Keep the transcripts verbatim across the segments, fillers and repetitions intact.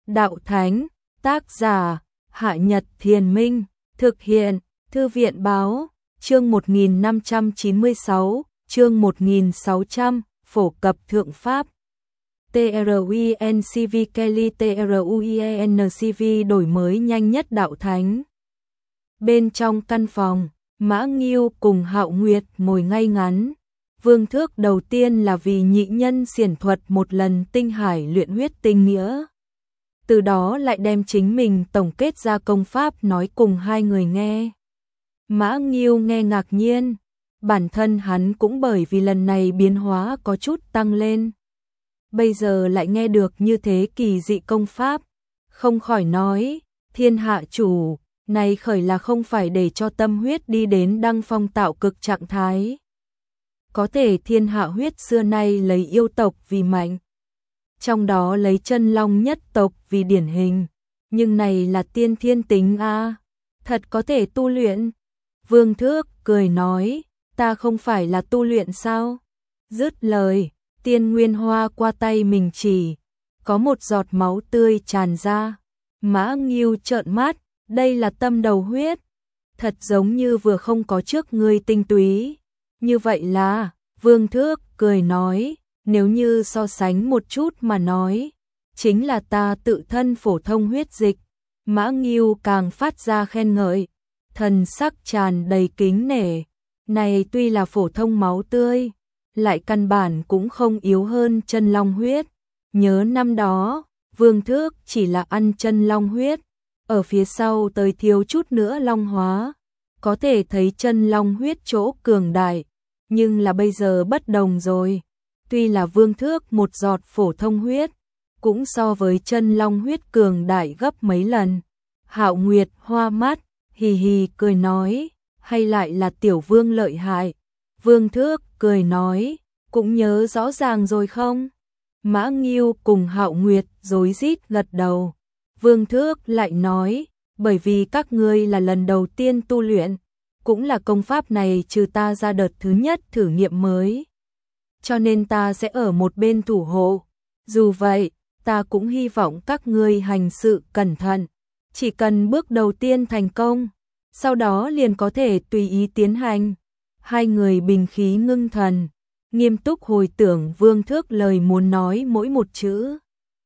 Đạo Thánh, tác giả, Hạ Nhật Thiền Minh, thực hiện, Thư viện Báo, chương một nghìn năm trăm chín mươi sáu, chương một nghìn sáu trăm, phổ cập thượng pháp. TRUINCV Kelly TRUIENCV đổi mới nhanh nhất Đạo Thánh. Bên trong căn phòng, Mã Ngưu cùng Hạo Nguyệt ngồi ngay ngắn. Vương Thước đầu tiên là vì nhị nhân xiển thuật một lần tinh hải luyện huyết tinh nghĩa. Từ đó lại đem chính mình tổng kết ra công pháp nói cùng hai người nghe. Mã Ngưu nghe ngạc nhiên, bản thân hắn cũng bởi vì lần này biến hóa có chút tăng lên. Bây giờ lại nghe được như thế kỳ dị công pháp, không khỏi nói, thiên hạ chủ, này khởi là không phải để cho tâm huyết đi đến đăng phong tạo cực trạng thái. Có thể thiên hạ huyết xưa nay lấy yêu tộc vì mạnh, trong đó lấy chân long nhất tộc vì điển hình, nhưng này là tiên thiên tính a, thật có thể tu luyện. Vương Thước cười nói, ta không phải là tu luyện sao? Dứt lời, tiên nguyên hoa qua tay mình chỉ, có một giọt máu tươi tràn ra. Mã Ngưu trợn mắt, đây là tâm đầu huyết, thật giống như vừa không có trước ngươi tinh túy. Như vậy là, Vương Thước cười nói, nếu như so sánh một chút mà nói, chính là ta tự thân phổ thông huyết dịch. Mã Ngưu càng phát ra khen ngợi, thần sắc tràn đầy kính nể, này tuy là phổ thông máu tươi, lại căn bản cũng không yếu hơn chân long huyết. Nhớ năm đó, Vương Thước chỉ là ăn chân long huyết, ở phía sau tới thiếu chút nữa long hóa, có thể thấy chân long huyết chỗ cường đại, nhưng là bây giờ bất đồng rồi. Tuy là Vương Thước một giọt phổ thông huyết, cũng so với chân long huyết cường đại gấp mấy lần. Hạo Nguyệt hoa mắt, hì hì cười nói, hay lại là tiểu vương lợi hại. Vương Thước cười nói, cũng nhớ rõ ràng rồi không? Mã Ngưu cùng Hạo Nguyệt rối rít gật đầu. Vương Thước lại nói, bởi vì các ngươi là lần đầu tiên tu luyện, cũng là công pháp này trừ ta ra đợt thứ nhất thử nghiệm mới, cho nên ta sẽ ở một bên thủ hộ. Dù vậy, ta cũng hy vọng các ngươi hành sự cẩn thận, chỉ cần bước đầu tiên thành công, sau đó liền có thể tùy ý tiến hành. Hai người bình khí ngưng thần, nghiêm túc hồi tưởng Vương Thước lời muốn nói mỗi một chữ.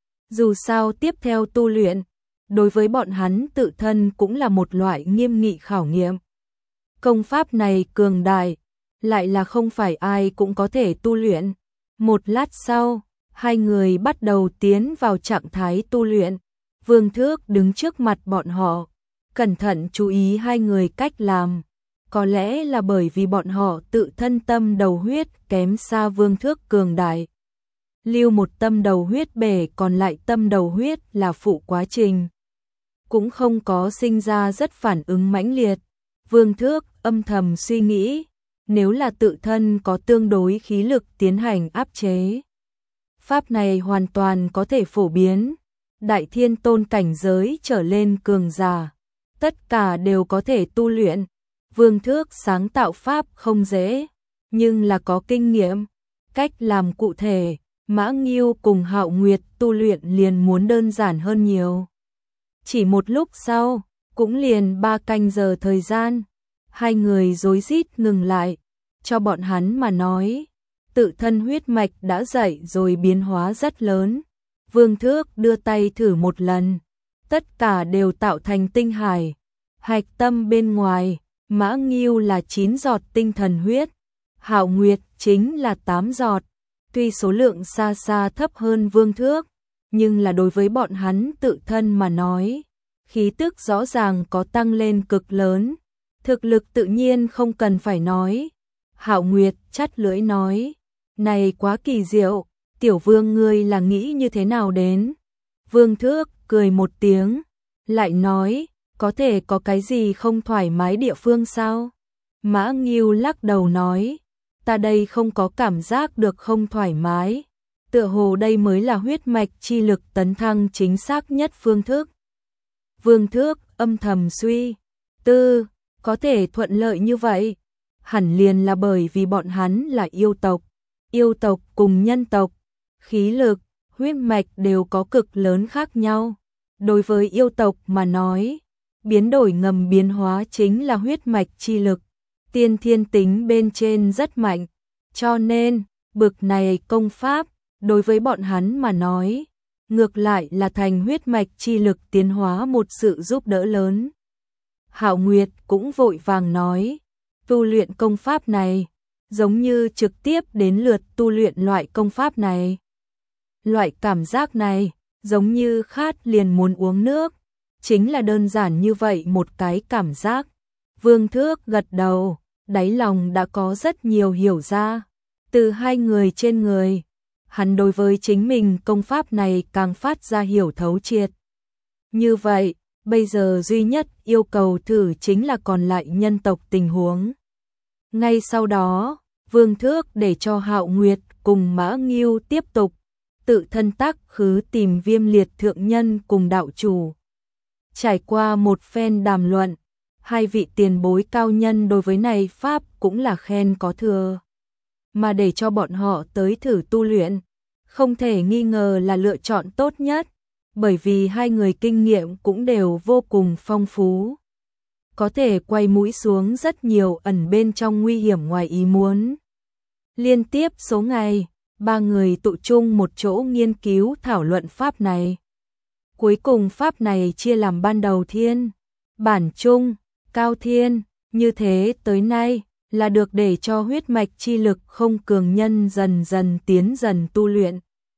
Dù sao tiếp theo tu luyện, đối với bọn hắn tự thân cũng là một loại nghiêm nghị khảo nghiệm. Công pháp này cường đại, lại là không phải ai cũng có thể tu luyện. Một lát sau, hai người bắt đầu tiến vào trạng thái tu luyện. Vương Thước đứng trước mặt bọn họ, cẩn thận chú ý hai người cách làm. Có lẽ là bởi vì bọn họ tự thân tâm đầu huyết kém xa Vương Thước cường đại. Lưu một tâm đầu huyết bể còn lại tâm đầu huyết là phụ quá trình, cũng không có sinh ra rất phản ứng mãnh liệt. Vương Thước âm thầm suy nghĩ, nếu là tự thân có tương đối khí lực tiến hành áp chế, pháp này hoàn toàn có thể phổ biến. Đại thiên tôn cảnh giới trở lên cường giả, tất cả đều có thể tu luyện. Vương Thước sáng tạo pháp không dễ, nhưng là có kinh nghiệm, cách làm cụ thể, Mã Ngưu cùng Hạo Nguyệt tu luyện liền muốn đơn giản hơn nhiều. Chỉ một lúc sau, cũng liền ba canh giờ thời gian, hai người rối rít ngừng lại. Cho bọn hắn mà nói, tự thân huyết mạch đã dậy rồi biến hóa rất lớn. Vương Thước đưa tay thử một lần, tất cả đều tạo thành tinh hải. Hạch tâm bên ngoài, Mã Ngưu là chín giọt tinh thần huyết, Hạo Nguyệt chính là tám giọt. Tuy số lượng xa xa thấp hơn Vương Thước, nhưng là đối với bọn hắn tự thân mà nói, khí tức rõ ràng có tăng lên cực lớn. Thực lực tự nhiên không cần phải nói. Hạo Nguyệt chắt lưỡi nói, này quá kỳ diệu, tiểu vương ngươi là nghĩ như thế nào đến? Vương Thước cười một tiếng, lại nói, có thể có cái gì không thoải mái địa phương sao? Mã Ngưu lắc đầu nói, ta đây không có cảm giác được không thoải mái, tựa hồ đây mới là huyết mạch chi lực tấn thăng chính xác nhất phương thức. Vương Thước âm thầm suy tư, có thể thuận lợi như vậy, hẳn liền là bởi vì bọn hắn là yêu tộc. Yêu tộc cùng nhân tộc, khí lực, huyết mạch đều có cực lớn khác nhau. Đối với yêu tộc mà nói, biến đổi ngầm biến hóa chính là huyết mạch chi lực, tiên thiên tính bên trên rất mạnh, cho nên, bực này công pháp, đối với bọn hắn mà nói, ngược lại là thành huyết mạch chi lực tiến hóa một sự giúp đỡ lớn. Hạo Nguyệt cũng vội vàng nói, tu luyện công pháp này, giống như trực tiếp đến lượt tu luyện loại công pháp này. Loại cảm giác này, giống như khát liền muốn uống nước, chính là đơn giản như vậy một cái cảm giác. Vương Thước gật đầu, đáy lòng đã có rất nhiều hiểu ra, từ hai người trên người. Hắn đối với chính mình công pháp này càng phát ra hiểu thấu triệt. Như vậy, bây giờ duy nhất yêu cầu thử chính là còn lại nhân tộc tình huống. Ngay sau đó, Vương Thước để cho Hạo Nguyệt cùng Mã Ngưu tiếp tục tự thân tác khứ tìm Viêm Liệt thượng nhân cùng đạo chủ. Trải qua một phen đàm luận, hai vị tiền bối cao nhân đối với này pháp cũng là khen có thừa. Mà để cho bọn họ tới thử tu luyện, không thể nghi ngờ là lựa chọn tốt nhất, bởi vì hai người kinh nghiệm cũng đều vô cùng phong phú. Có thể quay mũi xuống rất nhiều ẩn bên trong nguy hiểm ngoài ý muốn. Liên tiếp số ngày, ba người tụ chung một chỗ nghiên cứu thảo luận pháp này. Cuối cùng pháp này chia làm ban đầu thiên, bản trung, cao thiên, như thế tới nay là được để cho huyết mạch chi lực không cường nhân dần dần tiến dần tu luyện,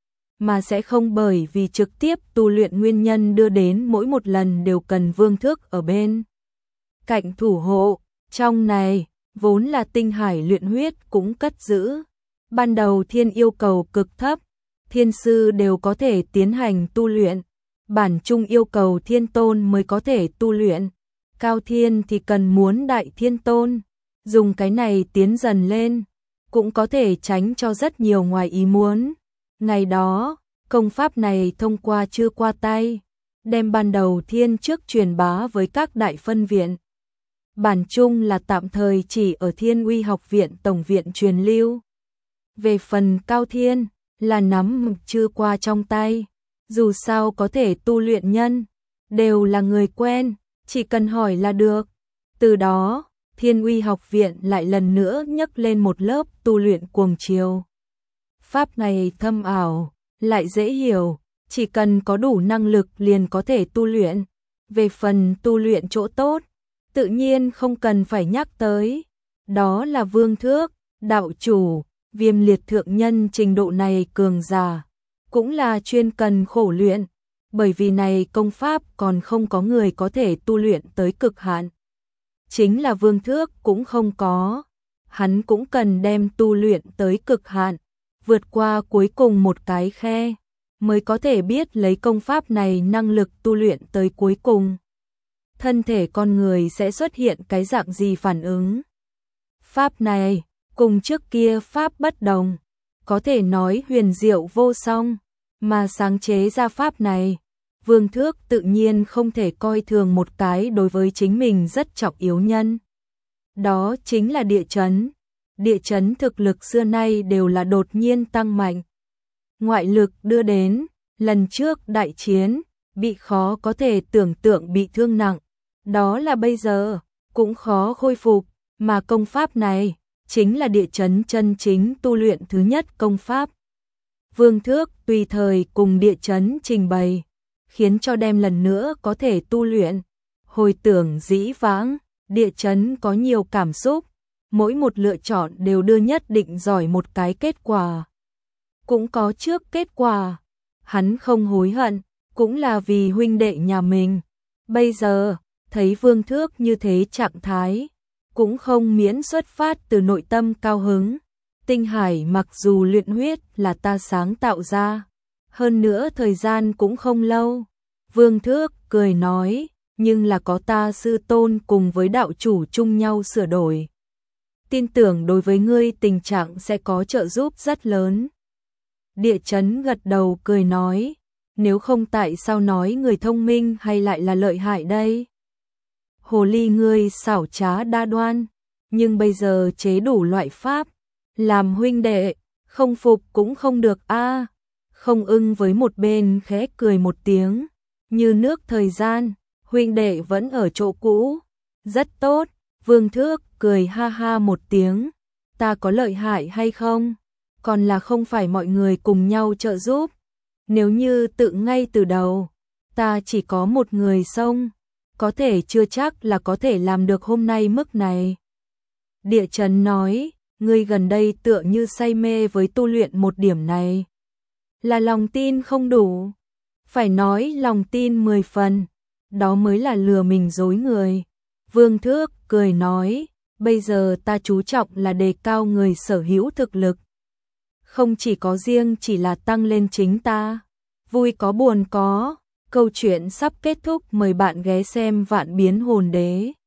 mà sẽ không bởi vì trực tiếp tu luyện nguyên nhân đưa đến mỗi một lần đều cần Vương Thước ở bên cạnh thủ hộ. Trong này, vốn là tinh hải luyện huyết cũng cất giữ. Ban đầu thiên yêu cầu cực thấp, thiên sư đều có thể tiến hành tu luyện. Bản trung yêu cầu thiên tôn mới có thể tu luyện. Cao thiên thì cần muốn đại thiên tôn. Dùng cái này tiến dần lên, cũng có thể tránh cho rất nhiều ngoài ý muốn. Ngày đó, công pháp này thông qua chưa qua tay, đem ban đầu thiên trước truyền bá với các đại phân viện. Bản chung là tạm thời chỉ ở Thiên Uy học viện tổng viện truyền lưu. Về phần cao thiên, là nắm chưa qua trong tay. Dù sao có thể tu luyện nhân, đều là người quen, chỉ cần hỏi là được. Từ đó, Thiên Uy học viện lại lần nữa nhấc lên một lớp tu luyện cuồng chiều. Pháp này thâm ảo, lại dễ hiểu, chỉ cần có đủ năng lực liền có thể tu luyện. Về phần tu luyện chỗ tốt, tự nhiên không cần phải nhắc tới. Đó là Vương Thước, đạo chủ, Viêm Liệt thượng nhân trình độ này cường giả, cũng là chuyên cần khổ luyện, bởi vì này công pháp còn không có người có thể tu luyện tới cực hạn. Chính là Vương Thước cũng không có, hắn cũng cần đem tu luyện tới cực hạn, vượt qua cuối cùng một cái khe, mới có thể biết lấy công pháp này năng lực tu luyện tới cuối cùng. Thân thể con người sẽ xuất hiện cái dạng gì phản ứng. Pháp này, cùng trước kia pháp bất đồng, có thể nói huyền diệu vô song, mà sáng chế ra pháp này, Vương Thước tự nhiên không thể coi thường một cái đối với chính mình rất trọng yếu nhân. Đó chính là địa chấn. Địa chấn thực lực xưa nay đều là đột nhiên tăng mạnh. Ngoại lực đưa đến, lần trước đại chiến, bị khó có thể tưởng tượng bị thương nặng. Đó là bây giờ, cũng khó khôi phục, mà công pháp này, chính là địa chấn chân chính tu luyện thứ nhất công pháp. Vương Thước tùy thời cùng địa chấn trình bày, khiến cho đem lần nữa có thể tu luyện. Hồi tưởng dĩ vãng, địa chấn có nhiều cảm xúc, mỗi một lựa chọn đều đưa nhất định giỏi một cái kết quả. Cũng có trước kết quả, hắn không hối hận, cũng là vì huynh đệ nhà mình. Bây giờ, thấy Vương Thước như thế trạng thái, cũng không miễn xuất phát từ nội tâm cao hứng. Tinh hải mặc dù luyện huyết là ta sáng tạo ra, hơn nữa thời gian cũng không lâu. Vương Thước cười nói, nhưng là có ta sư tôn cùng với đạo chủ chung nhau sửa đổi. Tin tưởng đối với ngươi tình trạng sẽ có trợ giúp rất lớn. Địa chấn gật đầu cười nói, nếu không tại sao nói người thông minh hay lại là lợi hại đây? Hồ ly ngươi xảo trá đa đoan, nhưng bây giờ chế đủ loại pháp, làm huynh đệ, không phục cũng không được a. Không ưng với một bên khẽ cười một tiếng, Như nước thời gian, huynh đệ vẫn ở chỗ cũ. Rất tốt, Vương Thước cười ha ha một tiếng. Ta có lợi hại hay không? Còn là không phải mọi người cùng nhau trợ giúp. Nếu như tự ngay từ đầu, ta chỉ có một người xông, có thể chưa chắc là có thể làm được hôm nay mức này. Địa Chấn nói, ngươi gần đây tựa như say mê với tu luyện một điểm này. Là lòng tin không đủ. Phải nói lòng tin mười phần, đó mới là lừa mình dối người. Vương Thước cười nói, bây giờ ta chú trọng là đề cao người sở hữu thực lực. Không chỉ có riêng chỉ là tăng lên chính ta. Vui có buồn có, câu chuyện sắp kết thúc, mời bạn ghé xem Vạn Biến Hồn Đế.